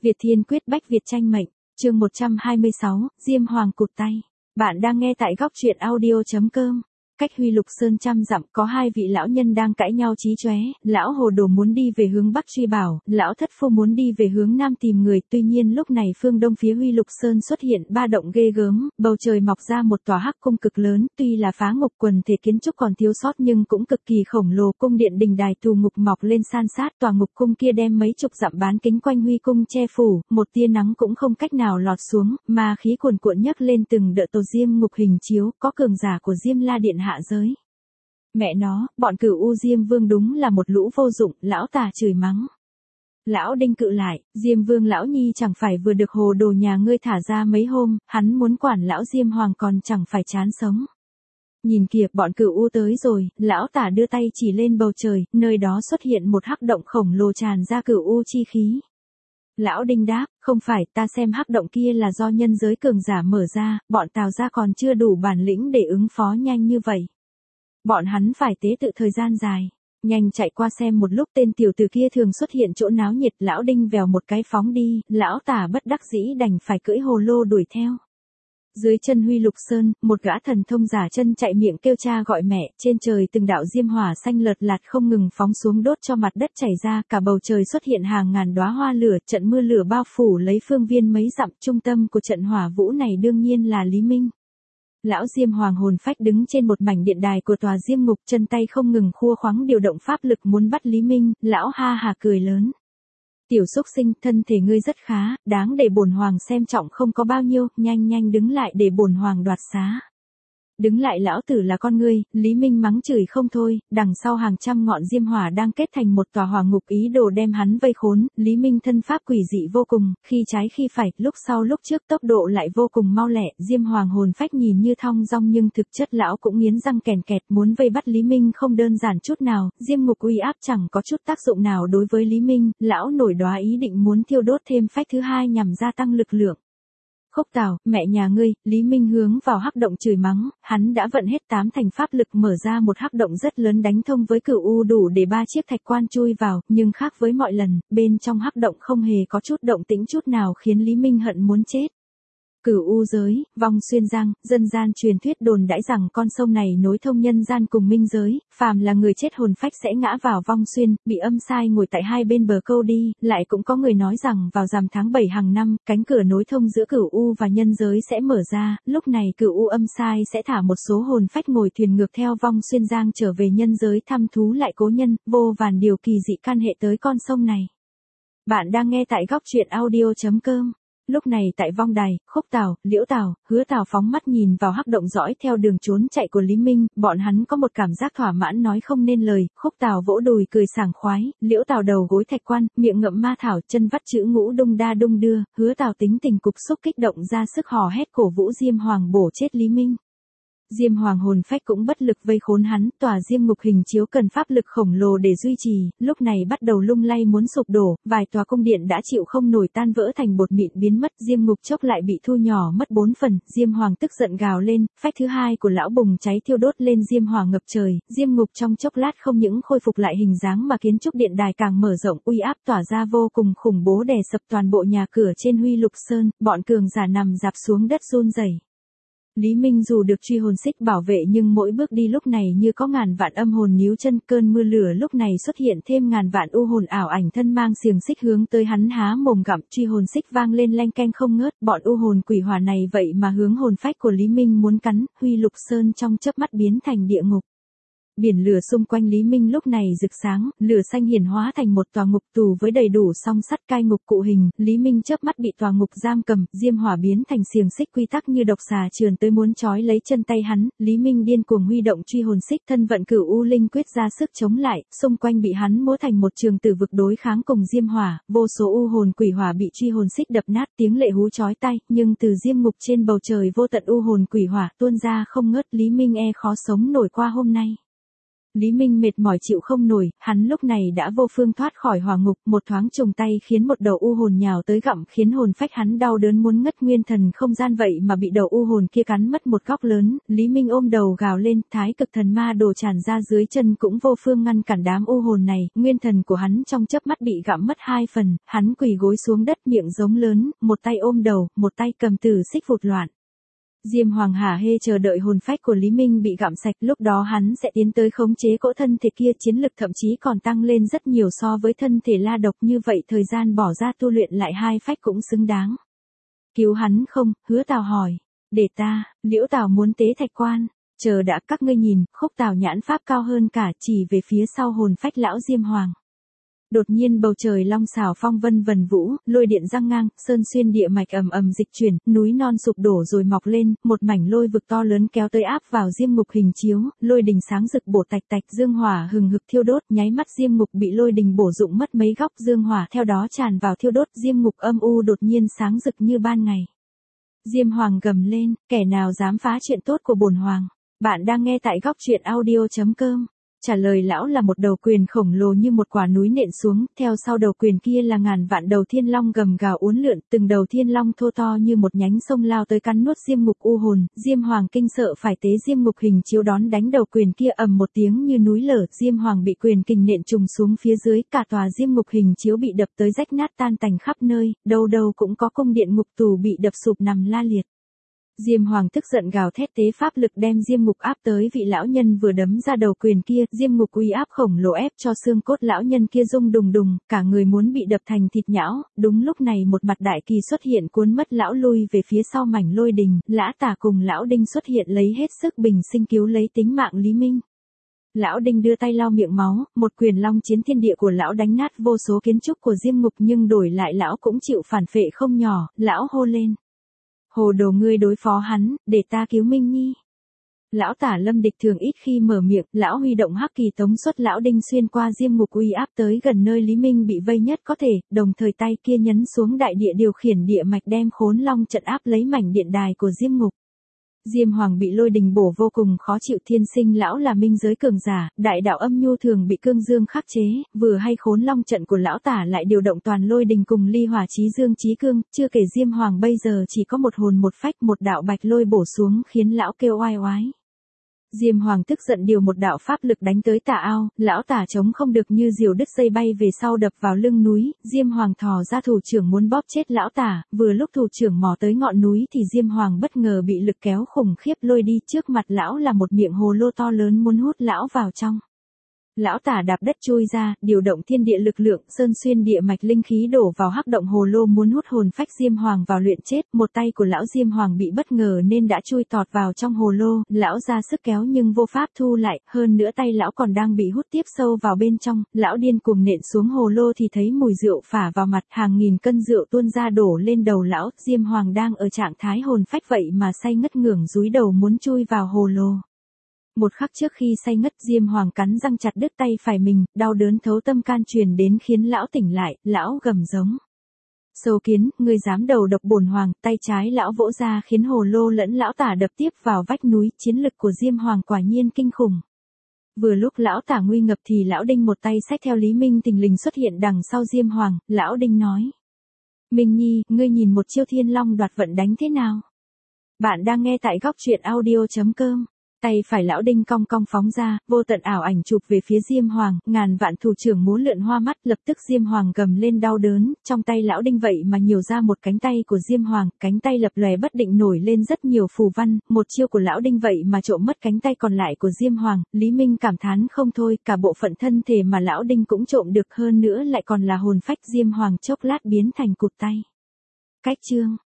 Việt Thiên quyết bách Việt tranh mệnh, chương 126, Diêm Hoàng cụt tay. Bạn đang nghe tại góc truyện audio.com. Cách Huy Lục Sơn trăm dặm có hai vị lão nhân đang cãi nhau chí chóe, lão Hồ Đồ muốn đi về hướng Bắc truy bảo, lão Thất Phu muốn đi về hướng Nam tìm người, tuy nhiên lúc này phương đông phía Huy Lục Sơn xuất hiện ba động ghê gớm, bầu trời mọc ra một tòa hắc cung cực lớn, tuy là phá ngục quần thể kiến trúc còn thiếu sót nhưng cũng cực kỳ khổng lồ, cung điện đình đài tù ngục mọc lên san sát, tòa ngục cung kia đem mấy chục dặm bán kính quanh Huy cung che phủ, một tia nắng cũng không cách nào lọt xuống, mà khí cuồn cuộn nhấc lên từng đợt tổ Diêm ngục hình chiếu, có cường giả của Diêm La điện hạ giới. Mẹ nó, bọn Cửu U Diêm Vương đúng là một lũ vô dụng, lão Tà chửi mắng. Lão Đinh cự lại, Diêm Vương lão nhi chẳng phải vừa được Hồ Đồ nhà ngươi thả ra mấy hôm, hắn muốn quản lão Diêm Hoàng còn chẳng phải chán sống. Nhìn kìa, bọn Cửu U tới rồi, lão Tà đưa tay chỉ lên bầu trời, nơi đó xuất hiện một hắc động khổng lồ tràn ra Cửu U chi khí. Lão Đinh đáp, không phải, ta xem hắc động kia là do nhân giới cường giả mở ra, bọn Tào gia còn chưa đủ bản lĩnh để ứng phó nhanh như vậy. Bọn hắn phải tế tự thời gian dài. Nhanh chạy qua xem một lúc, tên tiểu tử kia thường xuất hiện chỗ náo nhiệt, lão Đinh vèo một cái phóng đi, lão Tả bất đắc dĩ đành phải cưỡi hồ lô đuổi theo. Dưới chân Huy Lục Sơn, một gã thần thông giả chân chạy miệng kêu cha gọi mẹ, trên trời từng đạo diêm hỏa xanh lợt lạt không ngừng phóng xuống đốt cho mặt đất chảy ra, cả bầu trời xuất hiện hàng ngàn đóa hoa lửa, trận mưa lửa bao phủ lấy phương viên mấy dặm, trung tâm của trận hỏa vũ này đương nhiên là Lý Minh. Lão Diêm Hoàng hồn phách đứng trên một mảnh điện đài của tòa Diêm ngục, chân tay không ngừng khua khoắng điều động pháp lực muốn bắt Lý Minh, lão ha hà cười lớn. Tiểu xúc sinh, thân thể ngươi rất khá, đáng để bổn hoàng xem trọng không có bao nhiêu, nhanh nhanh đứng lại để bổn hoàng đoạt xá. Đứng lại lão tử là con ngươi, Lý Minh mắng chửi không thôi, đằng sau hàng trăm ngọn diêm hỏa đang kết thành một tòa hỏa ngục ý đồ đem hắn vây khốn, Lý Minh thân pháp quỷ dị vô cùng, khi trái khi phải, lúc sau lúc trước tốc độ lại vô cùng mau lẹ, Diêm Hoàng hồn phách nhìn như thong dong nhưng thực chất lão cũng nghiến răng kèn kẹt muốn vây bắt Lý Minh không đơn giản chút nào, Diêm ngục uy áp chẳng có chút tác dụng nào đối với Lý Minh, lão nổi đoá ý định muốn thiêu đốt thêm phách thứ hai nhằm gia tăng lực lượng. Khúc Tào, mẹ nhà ngươi, Lý Minh hướng vào hắc động chửi mắng, hắn đã vận hết 8 thành pháp lực mở ra một hắc động rất lớn đánh thông với Cửu U đủ để 3 chiếc thạch quan chui vào, nhưng khác với mọi lần, bên trong hắc động không hề có chút động tĩnh chút nào khiến Lý Minh hận muốn chết. Cửu U giới, Vong Xuyên Giang, dân gian truyền thuyết đồn đãi rằng con sông này nối thông nhân gian cùng minh giới, phàm là người chết hồn phách sẽ ngã vào Vong Xuyên, bị âm sai ngồi tại hai bên bờ câu đi, lại cũng có người nói rằng vào rằm tháng 7 hàng năm, cánh cửa nối thông giữa Cửu U và nhân giới sẽ mở ra, lúc này Cửu U âm sai sẽ thả một số hồn phách ngồi thuyền ngược theo Vong Xuyên Giang trở về nhân giới thăm thú lại cố nhân, vô vàn điều kỳ dị can hệ tới con sông này. Bạn đang nghe tại góc truyện audio.com. Lúc này tại vong đài, Khúc Tào, Liễu Tào, Hứa Tào phóng mắt nhìn vào hắc động dõi theo đường trốn chạy của Lý Minh, bọn hắn có một cảm giác thỏa mãn nói không nên lời, Khúc Tào vỗ đùi cười sảng khoái, Liễu Tào đầu gối thạch quan, miệng ngậm ma thảo, chân vắt chữ ngũ đung đa đung đưa, Hứa Tào tính tình cục xúc kích động ra sức hò hét cổ vũ Diêm Hoàng bổ chết Lý Minh. Diêm Hoàng hồn phách cũng bất lực vây khốn hắn, tòa Diêm ngục hình chiếu cần pháp lực khổng lồ để duy trì, lúc này bắt đầu lung lay muốn sụp đổ, vài tòa cung điện đã chịu không nổi tan vỡ thành bột mịn biến mất, Diêm ngục chốc lại bị thu nhỏ mất 4 phần, Diêm Hoàng tức giận gào lên, phách thứ hai của lão bùng cháy thiêu đốt lên Diêm Hỏa ngập trời, Diêm ngục trong chốc lát không những khôi phục lại hình dáng mà kiến trúc điện đài càng mở rộng, uy áp tỏa ra vô cùng khủng bố đè sập toàn bộ nhà cửa trên Huy Lục Sơn, bọn cường giả nằm dạp xuống đất run rẩy. Lý Minh dù được truy hồn xích bảo vệ nhưng mỗi bước đi lúc này như có ngàn vạn âm hồn níu chân, cơn mưa lửa lúc này xuất hiện thêm ngàn vạn u hồn ảo ảnh thân mang xiềng xích hướng tới hắn há mồm gặm, truy hồn xích vang lên leng keng không ngớt, bọn u hồn quỷ hỏa này vậy mà hướng hồn phách của Lý Minh muốn cắn, Huy Lục Sơn trong chớp mắt biến thành địa ngục. Biển lửa xung quanh Lý Minh lúc này rực sáng, lửa xanh hiển hóa thành một tòa ngục tù với đầy đủ song sắt cai ngục cụ hình, Lý Minh chớp mắt bị tòa ngục giam cầm, diêm hỏa biến thành xiềng xích quy tắc như độc xà trườn tới muốn trói lấy chân tay hắn, Lý Minh điên cuồng huy động truy hồn xích, thân vận Cửu U linh quyết ra sức chống lại, xung quanh bị hắn múa thành một trường tử vực đối kháng cùng diêm hỏa, vô số u hồn quỷ hỏa bị truy hồn xích đập nát, tiếng lệ hú chói tai, nhưng từ diêm ngục trên bầu trời vô tận u hồn quỷ hỏa tuôn ra không ngớt, Lý Minh khó sống nổi qua hôm nay. Lý Minh mệt mỏi chịu không nổi, hắn lúc này đã vô phương thoát khỏi hỏa ngục, một thoáng trùng tay khiến một đầu u hồn nhào tới gặm khiến hồn phách hắn đau đớn muốn ngất nguyên thần không gian vậy mà bị đầu u hồn kia cắn mất một góc lớn, Lý Minh ôm đầu gào lên, thái cực thần ma đồ tràn ra dưới chân cũng vô phương ngăn cản đám u hồn này, nguyên thần của hắn trong chớp mắt bị gặm mất 2 phần, hắn quỳ gối xuống đất miệng giống lớn, một tay ôm đầu, một tay cầm tử xích vụt loạn. Diêm Hoàng hả hê chờ đợi hồn phách của Lý Minh bị gặm sạch, lúc đó hắn sẽ tiến tới khống chế cỗ thân thể kia, chiến lực thậm chí còn tăng lên rất nhiều so với thân thể La Độc, như vậy thời gian bỏ ra tu luyện lại 2 phách cũng xứng đáng. Cứu hắn không? Hứa Tào hỏi. Để ta, Liễu Tào muốn tế thạch quan. Chờ đã, các ngươi nhìn, Khúc Tào nhãn pháp cao hơn cả, chỉ về phía sau hồn phách lão Diêm Hoàng. Đột nhiên bầu trời long xảo phong vân vần vũ, lôi điện giăng ngang, sơn xuyên địa mạch ầm ầm dịch chuyển, núi non sụp đổ rồi mọc lên, một mảnh lôi vực to lớn kéo tới áp vào diêm ngục hình chiếu, lôi đình sáng rực bổ tạch tạch, dương hỏa hừng hực thiêu đốt, nháy mắt diêm ngục bị lôi đình bổ rụng mất mấy góc, dương hỏa theo đó tràn vào thiêu đốt, diêm ngục âm u đột nhiên sáng rực như ban ngày. Diêm Hoàng gầm lên, kẻ nào dám phá chuyện tốt của bổn hoàng. Bạn đang nghe tại góc truyện audio.com. Trả lời lão là một đầu quyền khổng lồ như một quả núi nện xuống, theo sau đầu quyền kia là ngàn vạn đầu thiên long gầm gào uốn lượn, từng đầu thiên long thô to như một nhánh sông lao tới cắn nuốt diêm ngục u hồn, Diêm Hoàng kinh sợ phải tế diêm ngục hình chiếu đón đánh đầu quyền kia ầm một tiếng như núi lở, Diêm Hoàng bị quyền kình nện trùng xuống phía dưới, cả tòa diêm ngục hình chiếu bị đập tới rách nát tan tành khắp nơi, đâu đâu cũng có cung điện ngục tù bị đập sụp nằm la liệt. Diêm Hoàng tức giận gào thét tế pháp lực đem diêm ngục áp tới vị lão nhân vừa đấm ra đầu quyền kia, diêm ngục uy áp khổng lồ ép cho xương cốt lão nhân kia rung đùng đùng, cả người muốn bị đập thành thịt nhão, đúng lúc này một mặt đại kỳ xuất hiện cuốn mất lão lui về phía sau mảnh lôi đình, Lã Tả cùng lão Đinh xuất hiện lấy hết sức bình sinh cứu lấy tính mạng Lý Minh. Lão Đinh đưa tay lau miệng máu, một quyền long chiến thiên địa của lão đánh nát vô số kiến trúc của diêm ngục nhưng đổi lại lão cũng chịu phản phệ không nhỏ, lão hô lên. Hồ đồ ngươi đối phó hắn, để ta cứu Minh Nhi. Lão Tả Lâm Địch thường ít khi mở miệng, lão huy động hắc kỳ tống xuất lão Đinh xuyên qua diêm ngục uy áp tới gần nơi Lý Minh bị vây nhất có thể, đồng thời tay kia nhấn xuống đại địa điều khiển địa mạch đem khốn long trận áp lấy mảnh điện đài của diêm ngục. Diêm Hoàng bị lôi đình bổ vô cùng khó chịu, thiên sinh lão là minh giới cường giả, đại đạo âm nhu thường bị cương dương khắc chế, vừa hay khốn long trận của lão Tả lại điều động toàn lôi đình cùng ly hỏa chí dương chí cương, chưa kể Diêm Hoàng bây giờ chỉ có một hồn một phách, một đạo bạch lôi bổ xuống khiến lão kêu oai oái. Diêm Hoàng tức giận điều một đạo pháp lực đánh tới Tả Ao, lão Tả chống không được như diều đứt dây bay về sau đập vào lưng núi, Diêm Hoàng thò ra thủ trưởng muốn bóp chết lão Tả, vừa lúc thủ trưởng mò tới ngọn núi thì Diêm Hoàng bất ngờ bị lực kéo khủng khiếp lôi đi, trước mặt lão là một miệng hồ lô to lớn muốn hút lão vào trong. Lão Tả đạp đất chui ra, điều động thiên địa lực lượng, sơn xuyên địa mạch linh khí đổ vào hắc động hồ lô muốn hút hồn phách Diêm Hoàng vào luyện chết, một tay của lão Diêm Hoàng bị bất ngờ nên đã chui tọt vào trong hồ lô, lão ra sức kéo nhưng vô pháp thu lại, hơn nữa tay lão còn đang bị hút tiếp sâu vào bên trong, lão điên cuồng nện xuống hồ lô thì thấy mùi rượu phả vào mặt, hàng nghìn cân rượu tuôn ra đổ lên đầu lão, Diêm Hoàng đang ở trạng thái hồn phách vậy mà say ngất ngưởng dúi đầu muốn chui vào hồ lô. Một khắc trước khi say ngất, Diêm Hoàng cắn răng chặt đứt tay phải mình, đau đớn thấu tâm can truyền đến khiến lão tỉnh lại, lão gầm giống. Sâu kiến, ngươi dám đầu độc bổn hoàng, tay trái lão vỗ ra khiến hồ lô lẫn lão Tả đập tiếp vào vách núi, chiến lực của Diêm Hoàng quả nhiên kinh khủng. Vừa lúc lão Tả nguy ngập thì lão Đinh một tay xách theo Lý Minh thình lình xuất hiện đằng sau Diêm Hoàng, lão Đinh nói. Minh Nhi, ngươi nhìn một chiêu thiên long đoạt vận đánh thế nào? Bạn đang nghe tại góc truyện audio.com. Tay phải lão Đinh cong cong phóng ra, vô tận ảo ảnh chụp về phía Diêm Hoàng, ngàn vạn thủ trưởng múa lượn hoa mắt, lập tức Diêm Hoàng gầm lên đau đớn, trong tay lão Đinh vậy mà nhiều ra một cánh tay của Diêm Hoàng, cánh tay lập lòe bất định nổi lên rất nhiều phù văn, một chiêu của lão Đinh vậy mà trộm mất cánh tay còn lại của Diêm Hoàng, Lý Minh cảm thán không thôi, cả bộ phận thân thể mà lão Đinh cũng trộm được hơn nữa lại còn là hồn phách Diêm Hoàng chốc lát biến thành cụt tay. Cách chương